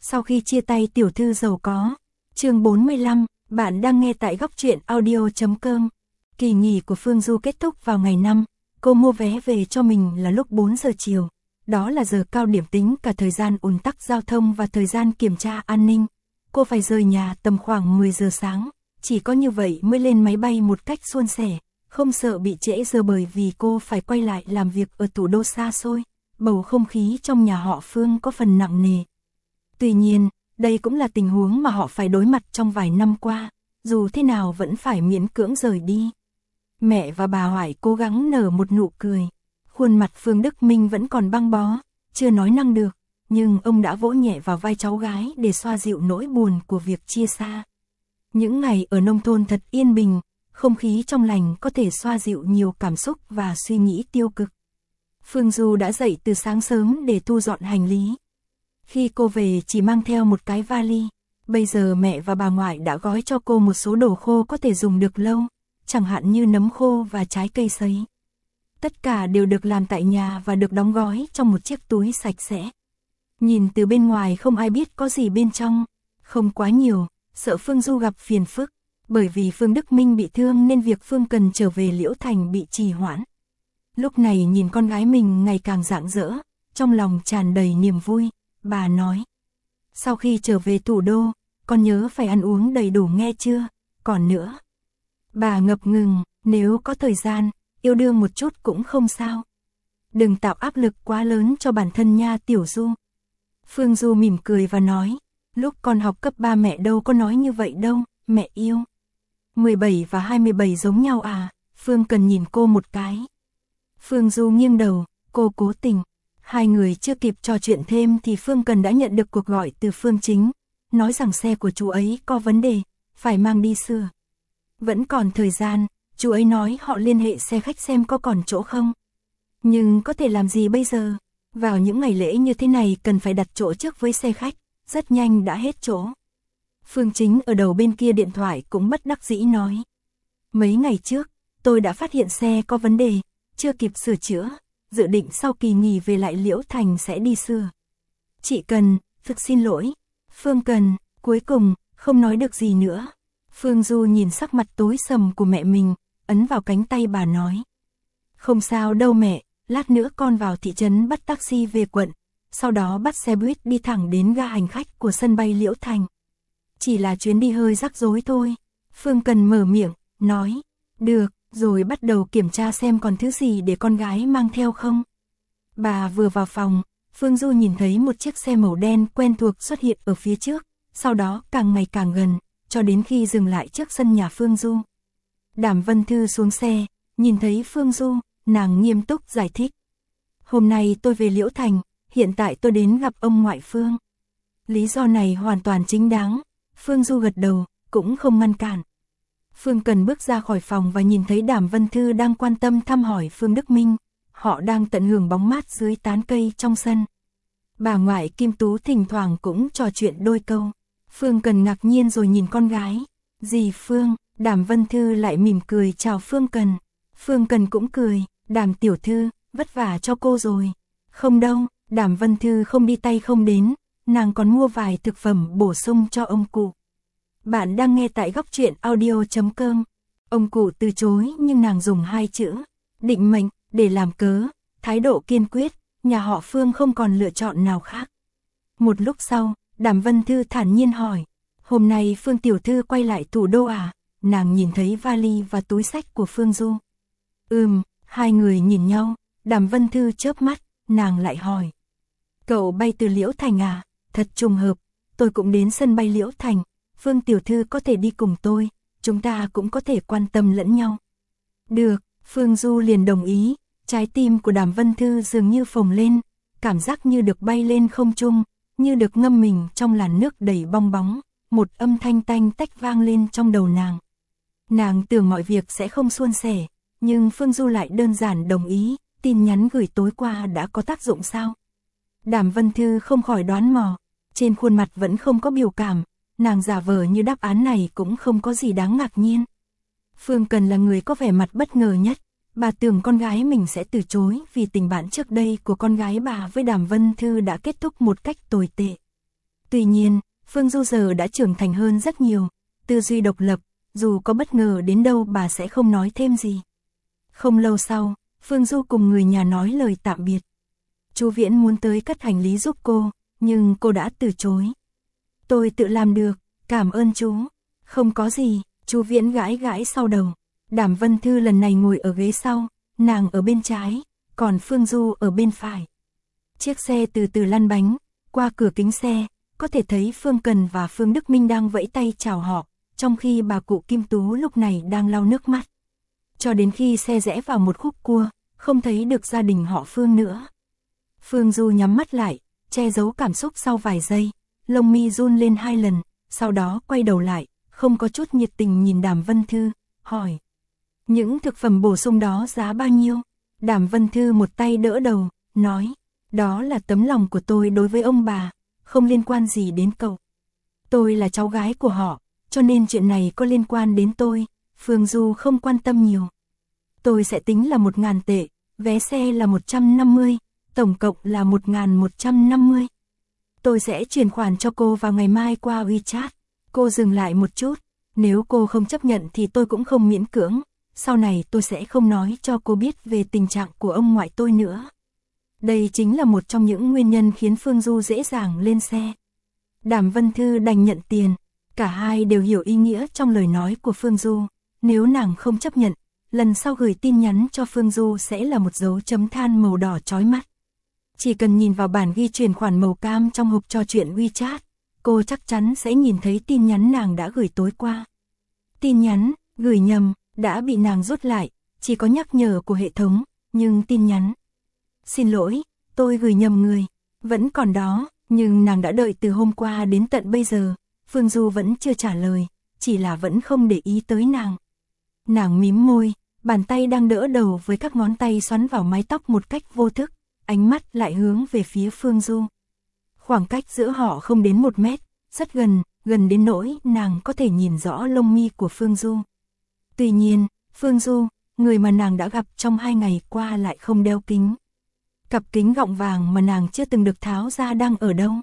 Sau khi chia tay tiểu thư giàu có. Chương 45, bạn đang nghe tại góc truyện audio.com. Kỳ nghỉ của Phương Du kết thúc vào ngày 5, cô mua vé về cho mình là lúc 4 giờ chiều. Đó là giờ cao điểm tính cả thời gian ùn tắc giao thông và thời gian kiểm tra an ninh. Cô phải rời nhà tầm khoảng 10 giờ sáng, chỉ có như vậy mới lên máy bay một cách suôn sẻ, không sợ bị trễ giờ bởi vì cô phải quay lại làm việc ở thủ đô xa xôi. Bầu không khí trong nhà họ Phương có phần nặng nề. Tuy nhiên, đây cũng là tình huống mà họ phải đối mặt trong vài năm qua, dù thế nào vẫn phải miễn cưỡng rời đi. Mẹ và bà Hoài cố gắng nở một nụ cười. Khuôn mặt Phương Đức Minh vẫn còn băng bó, chưa nói năng được, nhưng ông đã vỗ nhẹ vào vai cháu gái để xoa dịu nỗi buồn của việc chia xa. Những ngày ở nông thôn thật yên bình, không khí trong lành có thể xoa dịu nhiều cảm xúc và suy nghĩ tiêu cực. Phương Du đã dậy từ sáng sớm để thu dọn hành lý. Khi cô về chỉ mang theo một cái vali, bây giờ mẹ và bà ngoại đã gói cho cô một số đồ khô có thể dùng được lâu, chẳng hạn như nấm khô và trái cây sấy. Tất cả đều được làm tại nhà và được đóng gói trong một chiếc túi sạch sẽ. Nhìn từ bên ngoài không ai biết có gì bên trong, không quá nhiều, sợ Phương Du gặp phiền phức, bởi vì Phương Đức Minh bị thương nên việc Phương Cần trở về Liễu Thành bị trì hoãn. Lúc này nhìn con gái mình ngày càng rạng rỡ, trong lòng tràn đầy niềm vui, bà nói. Sau khi trở về thủ đô, con nhớ phải ăn uống đầy đủ nghe chưa, còn nữa. Bà ngập ngừng, nếu có thời gian, yêu đương một chút cũng không sao. Đừng tạo áp lực quá lớn cho bản thân nha Tiểu Du. Phương Du mỉm cười và nói, lúc con học cấp 3 mẹ đâu có nói như vậy đâu, mẹ yêu. 17 và 27 giống nhau à, Phương Cần nhìn cô một cái. Phương Du nghiêng đầu, cô cố tình. Hai người chưa kịp trò chuyện thêm thì Phương Cần đã nhận được cuộc gọi từ Phương Chính, nói rằng xe của chú ấy có vấn đề, phải mang đi sửa. Vẫn còn thời gian, chú ấy nói họ liên hệ xe khách xem có còn chỗ không. Nhưng có thể làm gì bây giờ? Vào những ngày lễ như thế này cần phải đặt chỗ trước với xe khách, rất nhanh đã hết chỗ. Phương Chính ở đầu bên kia điện thoại cũng bất đắc dĩ nói. Mấy ngày trước, tôi đã phát hiện xe có vấn đề, chưa kịp sửa chữa, dự định sau kỳ nghỉ về lại Liễu Thành sẽ đi sửa. Chị Cần, thực xin lỗi. Phương Cần, cuối cùng, không nói được gì nữa. Phương Du nhìn sắc mặt tối sầm của mẹ mình, ấn vào cánh tay bà nói. Không sao đâu mẹ, lát nữa con vào thị trấn bắt taxi về quận, sau đó bắt xe buýt đi thẳng đến ga hành khách của sân bay Liễu Thành. Chỉ là chuyến đi hơi rắc rối thôi. Phương Cần mở miệng, nói, được, rồi bắt đầu kiểm tra xem còn thứ gì để con gái mang theo không. Bà vừa vào phòng, Phương Du nhìn thấy một chiếc xe màu đen quen thuộc xuất hiện ở phía trước, sau đó càng ngày càng gần, cho đến khi dừng lại trước sân nhà Phương Du. Đàm Vân Thư xuống xe, nhìn thấy Phương Du, nàng nghiêm túc giải thích. Hôm nay tôi về Liễu Thành, hiện tại tôi đến gặp ông ngoại Phương. Lý do này hoàn toàn chính đáng, Phương Du gật đầu, cũng không ngăn cản. Phương Cần bước ra khỏi phòng và nhìn thấy Đàm Vân Thư đang quan tâm thăm hỏi Phương Đức Minh, họ đang tận hưởng bóng mát dưới tán cây trong sân. Bà ngoại Kim Tú thỉnh thoảng cũng trò chuyện đôi câu. Phương Cần ngạc nhiên rồi nhìn con gái. Dì Phương, Đàm Vân Thư lại mỉm cười chào Phương Cần. Phương Cần cũng cười, Đàm tiểu thư, vất vả cho cô rồi. Không đâu, Đàm Vân Thư không đi tay không đến, nàng còn mua vài thực phẩm bổ sung cho ông cụ. Bạn đang nghe tại góc truyện audio.com. Ông cụ từ chối nhưng nàng dùng hai chữ, định mệnh, để làm cớ, thái độ kiên quyết, nhà họ Phương không còn lựa chọn nào khác. Một lúc sau, Đàm Vân Thư thản nhiên hỏi, hôm nay Phương tiểu thư quay lại thủ đô à? Nàng nhìn thấy vali và túi xách của Phương Du. Hai người nhìn nhau, Đàm Vân Thư chớp mắt, nàng lại hỏi. Cậu bay từ Liễu Thành à? Thật trùng hợp, tôi cũng đến sân bay Liễu Thành, Phương tiểu thư có thể đi cùng tôi, chúng ta cũng có thể quan tâm lẫn nhau. Được, Phương Du liền đồng ý, trái tim của Đàm Vân Thư dường như phồng lên, cảm giác như được bay lên không trung, như được ngâm mình trong làn nước đầy bong bóng, một âm thanh tanh tách vang lên trong đầu nàng. Nàng tưởng mọi việc sẽ không suôn sẻ, nhưng Phương Du lại đơn giản đồng ý, tin nhắn gửi tối qua đã có tác dụng sao? Đàm Vân Thư không khỏi đoán mò, trên khuôn mặt vẫn không có biểu cảm, nàng giả vờ như đáp án này cũng không có gì đáng ngạc nhiên. Phương Cần là người có vẻ mặt bất ngờ nhất, bà tưởng con gái mình sẽ từ chối vì tình bạn trước đây của con gái bà với Đàm Vân Thư đã kết thúc một cách tồi tệ. Tuy nhiên, Phương Du giờ đã trưởng thành hơn rất nhiều, tư duy độc lập, dù có bất ngờ đến đâu bà sẽ không nói thêm gì. Không lâu sau, Phương Du cùng người nhà nói lời tạm biệt. Chú Viễn muốn tới cất hành lý giúp cô, nhưng cô đã từ chối. Tôi tự làm được, cảm ơn chú. Không có gì, chú Viễn gãi gãi sau đầu. Đàm Vân Thư lần này ngồi ở ghế sau, nàng ở bên trái, còn Phương Du ở bên phải. Chiếc xe từ từ lăn bánh, qua cửa kính xe, có thể thấy Phương Cần và Phương Đức Minh đang vẫy tay chào họ, trong khi bà cụ Kim Tú lúc này đang lau nước mắt. Cho đến khi xe rẽ vào một khúc cua, không thấy được gia đình họ Phương nữa. Phương Du nhắm mắt lại, che giấu cảm xúc sau vài giây, lông mi run lên 2 lần, sau đó quay đầu lại, không có chút nhiệt tình nhìn Đàm Vân Thư, hỏi. Những thực phẩm bổ sung đó giá bao nhiêu? Đàm Vân Thư một tay đỡ đầu, nói. Đó là tấm lòng của tôi đối với ông bà, không liên quan gì đến cậu. Tôi là cháu gái của họ, cho nên chuyện này có liên quan đến tôi. Phương Du không quan tâm nhiều. Tôi sẽ tính là 1.000 tệ, vé xe là 150, tổng cộng là 1.150. Tôi sẽ chuyển khoản cho cô vào ngày mai qua WeChat. Cô dừng lại một chút, nếu cô không chấp nhận thì tôi cũng không miễn cưỡng, sau này tôi sẽ không nói cho cô biết về tình trạng của ông ngoại tôi nữa. Đây chính là một trong những nguyên nhân khiến Phương Du dễ dàng lên xe. Đàm Vân Thư đành nhận tiền, cả hai đều hiểu ý nghĩa trong lời nói của Phương Du, nếu nàng không chấp nhận, lần sau gửi tin nhắn cho Phương Du sẽ là một dấu chấm than màu đỏ chói mắt. Chỉ cần nhìn vào bản ghi chuyển khoản màu cam trong hộp trò chuyện WeChat, cô chắc chắn sẽ nhìn thấy tin nhắn nàng đã gửi tối qua. Tin nhắn, gửi nhầm, đã bị nàng rút lại, chỉ có nhắc nhở của hệ thống, nhưng tin nhắn. Xin lỗi, tôi gửi nhầm người, vẫn còn đó, nhưng nàng đã đợi từ hôm qua đến tận bây giờ, Phương Du vẫn chưa trả lời, chỉ là vẫn không để ý tới nàng. Nàng mím môi, bàn tay đang đỡ đầu với các ngón tay xoắn vào mái tóc một cách vô thức, ánh mắt lại hướng về phía Phương Du. Khoảng cách giữa họ không đến 1 mét, rất gần, gần đến nỗi nàng có thể nhìn rõ lông mi của Phương Du. Tuy nhiên, Phương Du, người mà nàng đã gặp trong 2 ngày qua lại không đeo kính. Cặp kính gọng vàng mà nàng chưa từng được tháo ra đang ở đâu?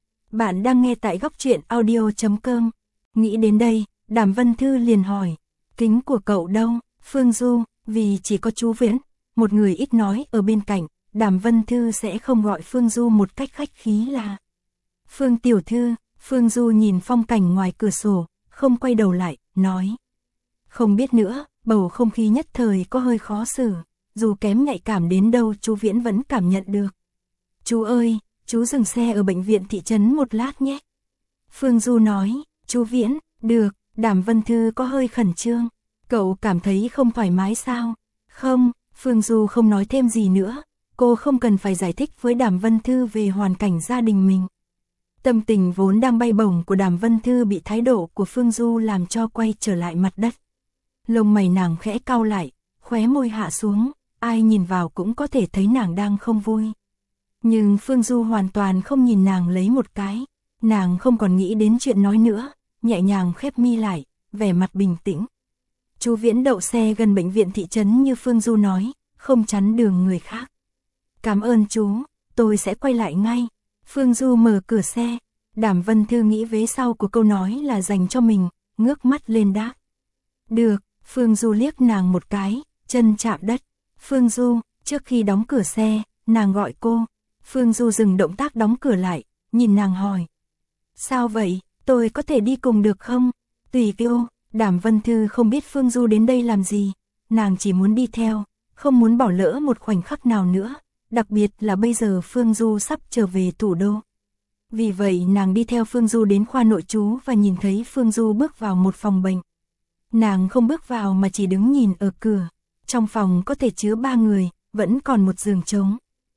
Bạn đang nghe tại góc truyện audio.com. Nghĩ đến đây, Đàm Vân Thư liền hỏi, kính của cậu đâu? Phương Du, vì chỉ có chú Viễn, một người ít nói ở bên cạnh, Đàm Vân Thư sẽ không gọi Phương Du một cách khách khí là Phương tiểu thư. Phương Du nhìn phong cảnh ngoài cửa sổ, không quay đầu lại, nói. Không biết nữa, bầu không khí nhất thời có hơi khó xử, dù kém nhạy cảm đến đâu chú Viễn vẫn cảm nhận được. Chú ơi, chú dừng xe ở bệnh viện thị trấn một lát nhé. Phương Du nói, chú Viễn, được. Đàm Vân Thư có hơi khẩn trương. Cậu cảm thấy không thoải mái sao? Không, Phương Du không nói thêm gì nữa. Cô không cần phải giải thích với Đàm Vân Thư về hoàn cảnh gia đình mình. Tâm tình vốn đang bay bổng của Đàm Vân Thư bị thái độ của Phương Du làm cho quay trở lại mặt đất. Lông mày nàng khẽ cau lại, khóe môi hạ xuống, ai nhìn vào cũng có thể thấy nàng đang không vui. Nhưng Phương Du hoàn toàn không nhìn nàng lấy một cái, nàng không còn nghĩ đến chuyện nói nữa, nhẹ nhàng khép mi lại, vẻ mặt bình tĩnh. Chú Viễn đậu xe gần bệnh viện thị trấn như Phương Du nói, không chắn đường người khác. Cảm ơn chú, tôi sẽ quay lại ngay. Phương Du mở cửa xe, Đàm Vân Thư nghĩ vế sau của câu nói là dành cho mình, ngước mắt lên đáp. Được, Phương Du liếc nàng một cái, chân chạm đất. Phương Du, trước khi đóng cửa xe, nàng gọi cô. Phương Du dừng động tác đóng cửa lại, nhìn nàng hỏi. Sao vậy, tôi có thể đi cùng được không? Tùy cô. Đàm Vân Thư không biết Phương Du đến đây làm gì, nàng chỉ muốn đi theo, không muốn bỏ lỡ một khoảnh khắc nào nữa, đặc biệt là bây giờ Phương Du sắp trở về thủ đô. Vì vậy nàng đi theo Phương Du đến khoa nội trú và nhìn thấy Phương Du bước vào một phòng bệnh. Nàng không bước vào mà chỉ đứng nhìn ở cửa, trong phòng có thể chứa 3 người, vẫn còn một giường trống.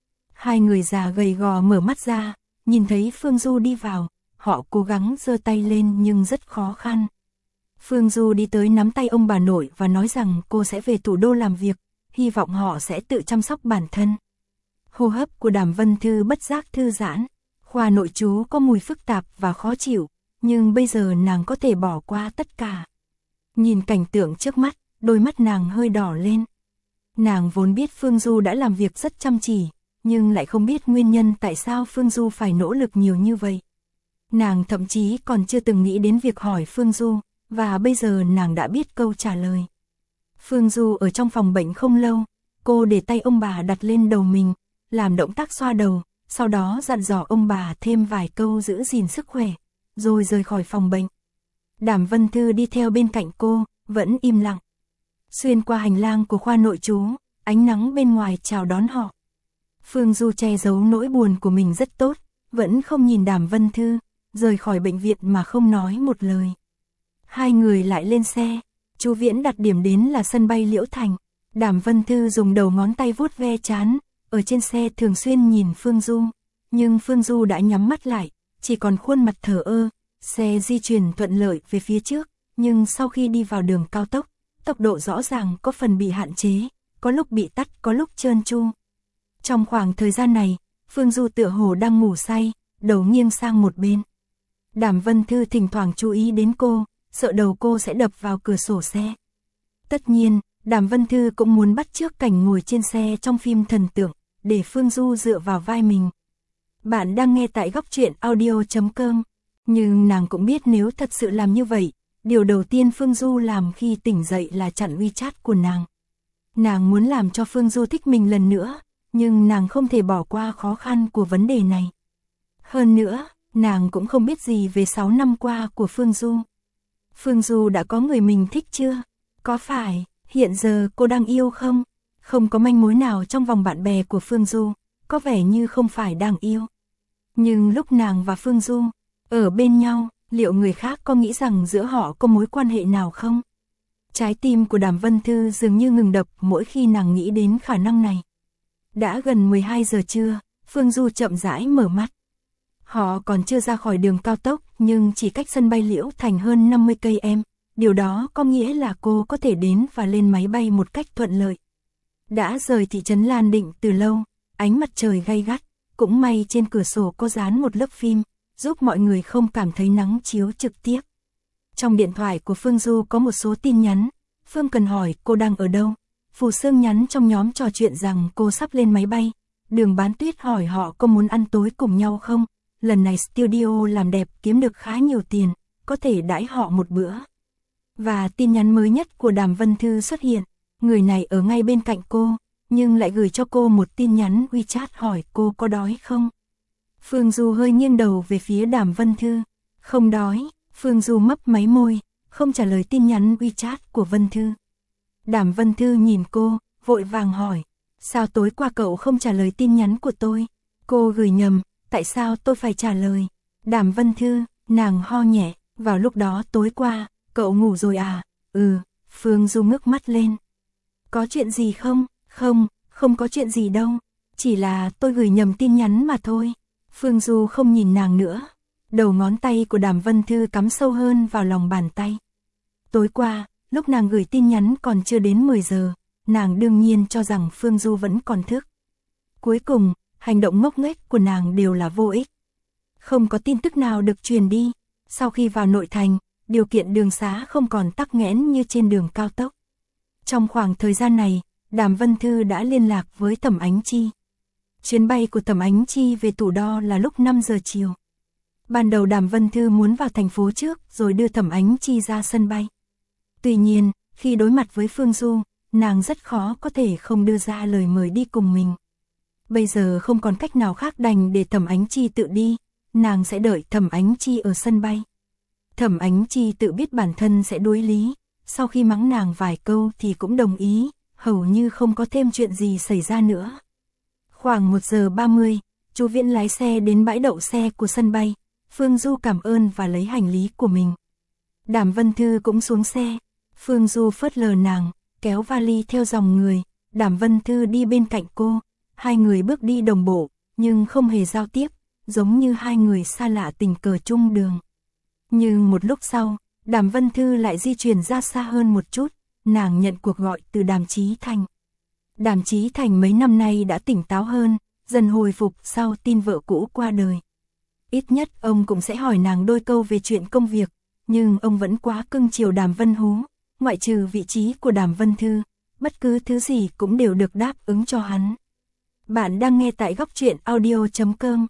2 người già gầy gò mở mắt ra, nhìn thấy Phương Du đi vào, họ cố gắng giơ tay lên nhưng rất khó khăn. Phương Du đi tới nắm tay ông bà nội và nói rằng cô sẽ về thủ đô làm việc, hy vọng họ sẽ tự chăm sóc bản thân. Hô hấp của Đàm Vân Thư bất giác thư giãn, khoa nội trú có mùi phức tạp và khó chịu, nhưng bây giờ nàng có thể bỏ qua tất cả. Nhìn cảnh tượng trước mắt, đôi mắt nàng hơi đỏ lên. Nàng vốn biết Phương Du đã làm việc rất chăm chỉ, nhưng lại không biết nguyên nhân tại sao Phương Du phải nỗ lực nhiều như vậy. Nàng thậm chí còn chưa từng nghĩ đến việc hỏi Phương Du, và bây giờ nàng đã biết câu trả lời. Phương Du ở trong phòng bệnh không lâu, cô để tay ông bà đặt lên đầu mình, làm động tác xoa đầu, sau đó dặn dò ông bà thêm vài câu giữ gìn sức khỏe, rồi rời khỏi phòng bệnh. Đàm Vân Thư đi theo bên cạnh cô, vẫn im lặng. Xuyên qua hành lang của khoa nội trú, ánh nắng bên ngoài chào đón họ. Phương Du che giấu nỗi buồn của mình rất tốt, vẫn không nhìn Đàm Vân Thư, rời khỏi bệnh viện mà không nói một lời. Hai người lại lên xe, Chu Viễn đặt điểm đến là sân bay Liễu Thành. Đàm Vân Thư dùng đầu ngón tay vuốt ve trán, ở trên xe thường xuyên nhìn Phương Du, nhưng Phương Du đã nhắm mắt lại, chỉ còn khuôn mặt thờ ơ. Xe di chuyển thuận lợi về phía trước, nhưng sau khi đi vào đường cao tốc, tốc độ rõ ràng có phần bị hạn chế, có lúc bị tắt, có lúc trơn tru. Trong khoảng thời gian này, Phương Du tựa hồ đang ngủ say, đầu nghiêng sang một bên. Đàm Vân Thư thỉnh thoảng chú ý đến cô, sợ đầu cô sẽ đập vào cửa sổ xe. Tất nhiên, Đàm Vân Thư cũng muốn bắt chước cảnh ngồi trên xe trong phim thần tượng, để Phương Du dựa vào vai mình. Bạn đang nghe tại góc truyện audio.com. Nhưng nàng cũng biết nếu thật sự làm như vậy, điều đầu tiên Phương Du làm khi tỉnh dậy là chặn WeChat của nàng. Nàng muốn làm cho Phương Du thích mình lần nữa, nhưng nàng không thể bỏ qua khó khăn của vấn đề này. Hơn nữa, nàng cũng không biết gì về 6 năm qua của Phương Du. Phương Du đã có người mình thích chưa? Có phải hiện giờ cô đang yêu không? Không có manh mối nào trong vòng bạn bè của Phương Du, có vẻ như không phải đang yêu. Nhưng lúc nàng và Phương Du ở bên nhau, liệu người khác có nghĩ rằng giữa họ có mối quan hệ nào không? Trái tim của Đàm Vân Thư dường như ngừng đập mỗi khi nàng nghĩ đến khả năng này. Đã gần 12 giờ trưa, Phương Du chậm rãi mở mắt. Họ còn chưa ra khỏi đường cao tốc, nhưng chỉ cách sân bay Liễu Thành hơn 50 km. Điều đó có nghĩa là cô có thể đến và lên máy bay một cách thuận lợi. Đã rời thị trấn Lan Định từ lâu, ánh mặt trời gay gắt, cũng may trên cửa sổ có dán một lớp phim, giúp mọi người không cảm thấy nắng chiếu trực tiếp. Trong điện thoại của Phương Du có một số tin nhắn, Phương Cần hỏi cô đang ở đâu. Phù Sương nhắn trong nhóm trò chuyện rằng cô sắp lên máy bay. Đường Bán Tuyết hỏi họ có muốn ăn tối cùng nhau không. Lần này studio làm đẹp kiếm được khá nhiều tiền, có thể đãi họ một bữa. Và tin nhắn mới nhất của Đàm Vân Thư xuất hiện, người này ở ngay bên cạnh cô, nhưng lại gửi cho cô một tin nhắn WeChat hỏi cô có đói không. Phương Du hơi nghiêng đầu về phía Đàm Vân Thư. Không đói. Phương Du mấp máy môi, không trả lời tin nhắn WeChat của Vân Thư. Đàm Vân Thư nhìn cô, vội vàng hỏi. Sao tối qua cậu không trả lời tin nhắn của tôi? Cô gửi nhầm, tại sao tôi phải trả lời? Đàm Vân Thư, nàng ho nhẹ, vào lúc đó tối qua, cậu ngủ rồi à? Ừ, Phương Du ngước mắt lên. Có chuyện gì không? Không có chuyện gì đâu, chỉ là tôi gửi nhầm tin nhắn mà thôi. Phương Du không nhìn nàng nữa. Đầu ngón tay của Đàm Vân Thư cắm sâu hơn vào lòng bàn tay. Tối qua, lúc nàng gửi tin nhắn còn chưa đến 10 giờ, nàng đương nhiên cho rằng Phương Du vẫn còn thức. Cuối cùng, hành động ngốc nghếch của nàng đều là vô ích. Không có tin tức nào được truyền đi. Sau khi vào nội thành, điều kiện đường xá không còn tắc nghẽn như trên đường cao tốc. Trong khoảng thời gian này, Đàm Vân Thư đã liên lạc với Thẩm Ánh Chi. Chuyến bay của Thẩm Ánh Chi về Thủ Đo là lúc 5 giờ chiều. Ban đầu Đàm Vân Thư muốn vào thành phố trước rồi đưa Thẩm Ánh Chi ra sân bay. Tuy nhiên, khi đối mặt với Phương Du, nàng rất khó có thể không đưa ra lời mời đi cùng mình. Bây giờ không còn cách nào khác đành để Thẩm Ánh Chi tự đi, nàng sẽ đợi Thẩm Ánh Chi ở sân bay. Thẩm Ánh Chi tự biết bản thân sẽ đối lý, sau khi mắng nàng vài câu thì cũng đồng ý, hầu như không có thêm chuyện gì xảy ra nữa. Khoảng 1 giờ 30, Chu Viễn lái xe đến bãi đậu xe của sân bay. Phương Du cảm ơn và lấy hành lý của mình. Đàm Vân Thư cũng xuống xe. Phương Du phớt lờ nàng, kéo vali theo dòng người. Đàm Vân Thư đi bên cạnh cô. Hai người bước đi đồng bộ, nhưng không hề giao tiếp, giống như hai người xa lạ tình cờ chung đường. Nhưng một lúc sau, Đàm Vân Thư lại di chuyển ra xa hơn một chút. Nàng nhận cuộc gọi từ Đàm Chí Thành. Đàm Chí Thành mấy năm nay đã tỉnh táo hơn, dần hồi phục sau tin vợ cũ qua đời. Ít nhất ông cũng sẽ hỏi nàng đôi câu về chuyện công việc, nhưng ông vẫn quá cưng chiều Đàm Vân Hú, ngoại trừ vị trí của Đàm Vân Thư, bất cứ thứ gì cũng đều được đáp ứng cho hắn. Bạn đang nghe tại góc truyện audio.com.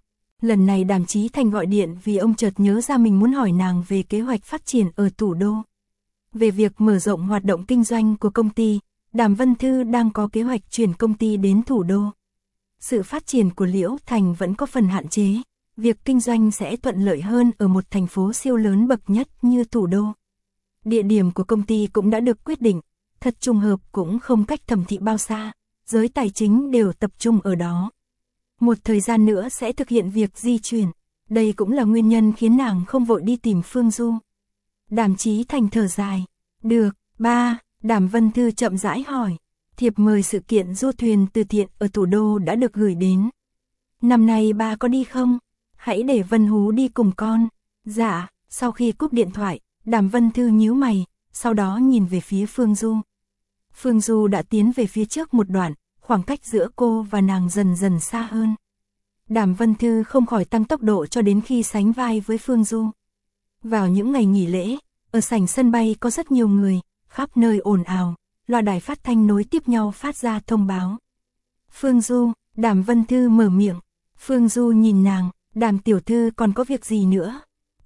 Lần này Đàm Chí Thành gọi điện vì ông chợt nhớ ra mình muốn hỏi nàng về kế hoạch phát triển ở thủ đô. Về việc mở rộng hoạt động kinh doanh của công ty, Đàm Vân Thư đang có kế hoạch chuyển công ty đến thủ đô. Sự phát triển của Liễu Thành vẫn có phần hạn chế, việc kinh doanh sẽ thuận lợi hơn ở một thành phố siêu lớn bậc nhất như thủ đô. Địa điểm của công ty cũng đã được quyết định, thật trùng hợp cũng không cách Thẩm thị bao xa, giới tài chính đều tập trung ở đó. Một thời gian nữa sẽ thực hiện việc di chuyển, đây cũng là nguyên nhân khiến nàng không vội đi tìm Phương Du. Đàm Chí Thành thở dài, được, ba, Đàm Vân Thư chậm rãi hỏi, thiệp mời sự kiện du thuyền từ thiện ở thủ đô đã được gửi đến. Năm nay ba có đi không? Hãy để Vân Hú đi cùng con. Dạ, sau khi cúp điện thoại, Đàm Vân Thư nhíu mày, sau đó nhìn về phía Phương Du. Phương Du đã tiến về phía trước một đoạn, khoảng cách giữa cô và nàng dần dần xa hơn. Đàm Vân Thư không khỏi tăng tốc độ cho đến khi sánh vai với Phương Du. Vào những ngày nghỉ lễ, ở sảnh sân bay có rất nhiều người, khắp nơi ồn ào, loa đài phát thanh nối tiếp nhau phát ra thông báo. Phương Du, Đàm Vân Thư mở miệng. Phương Du nhìn nàng, Đàm tiểu thư còn có việc gì nữa?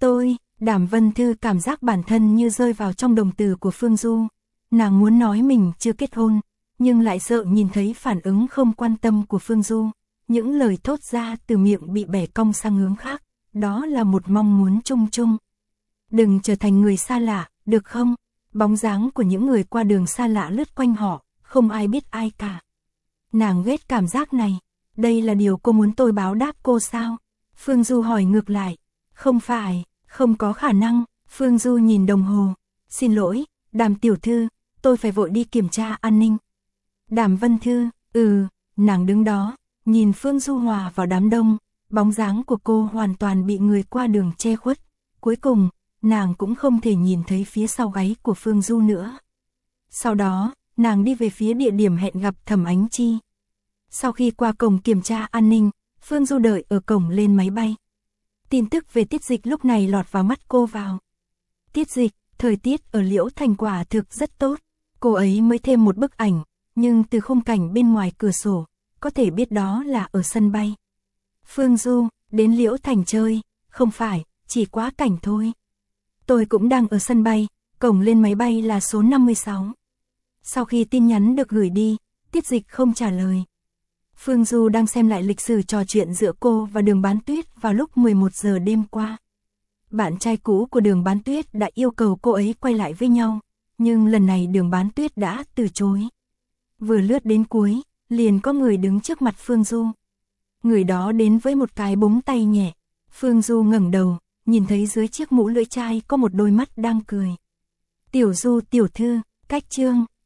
Đàm Vân Thư cảm giác bản thân như rơi vào trong đồng từ của Phương Du. Nàng muốn nói mình chưa kết hôn, nhưng lại sợ nhìn thấy phản ứng không quan tâm của Phương Du. Những lời thốt ra từ miệng bị bẻ cong sang hướng khác, đó là một mong muốn chung chung. Đừng trở thành người xa lạ, được không? Bóng dáng của những người qua đường xa lạ lướt quanh họ, không ai biết ai cả. Nàng ghét cảm giác này, đây là điều cô muốn tôi báo đáp cô sao? Phương Du hỏi ngược lại, không phải, không có khả năng. Phương Du nhìn đồng hồ, xin lỗi, Đàm tiểu thư, tôi phải vội đi kiểm tra an ninh. Đàm Vân Thư, nàng đứng đó, nhìn Phương Du hòa vào đám đông, bóng dáng của cô hoàn toàn bị người qua đường che khuất. Cuối cùng, nàng cũng không thể nhìn thấy phía sau gáy của Phương Du nữa. Sau đó, nàng đi về phía địa điểm hẹn gặp Thẩm Ánh Chi. Sau khi qua cổng kiểm tra an ninh, Phương Du đợi ở cổng lên máy bay. Tin tức về Tiết Dịch lúc này lọt vào mắt cô vào. Tiết Dịch, thời tiết ở Liễu Thành quả thực rất tốt. Cô ấy mới thêm một bức ảnh, nhưng từ khung cảnh bên ngoài cửa sổ, có thể biết đó là ở sân bay. Phương Du, đến Liễu Thành chơi, không phải, chỉ quá cảnh thôi. Tôi cũng đang ở sân bay, cổng lên máy bay là số 56. Sau khi tin nhắn được gửi đi, Tiết Dịch không trả lời. Phương Du đang xem lại lịch sử trò chuyện giữa cô và Đường Bán Tuyết vào lúc 11 giờ đêm qua. Bạn trai cũ của Đường Bán Tuyết đã yêu cầu cô ấy quay lại với nhau, nhưng lần này Đường Bán Tuyết đã từ chối. Vừa lướt đến cuối, liền có người đứng trước mặt Phương Du. Người đó đến với một cái búng tay nhẹ. Phương Du ngẩng đầu, nhìn thấy dưới chiếc mũ lưỡi chai có một đôi mắt đang cười. Tiểu Du tiểu thư, cách chương,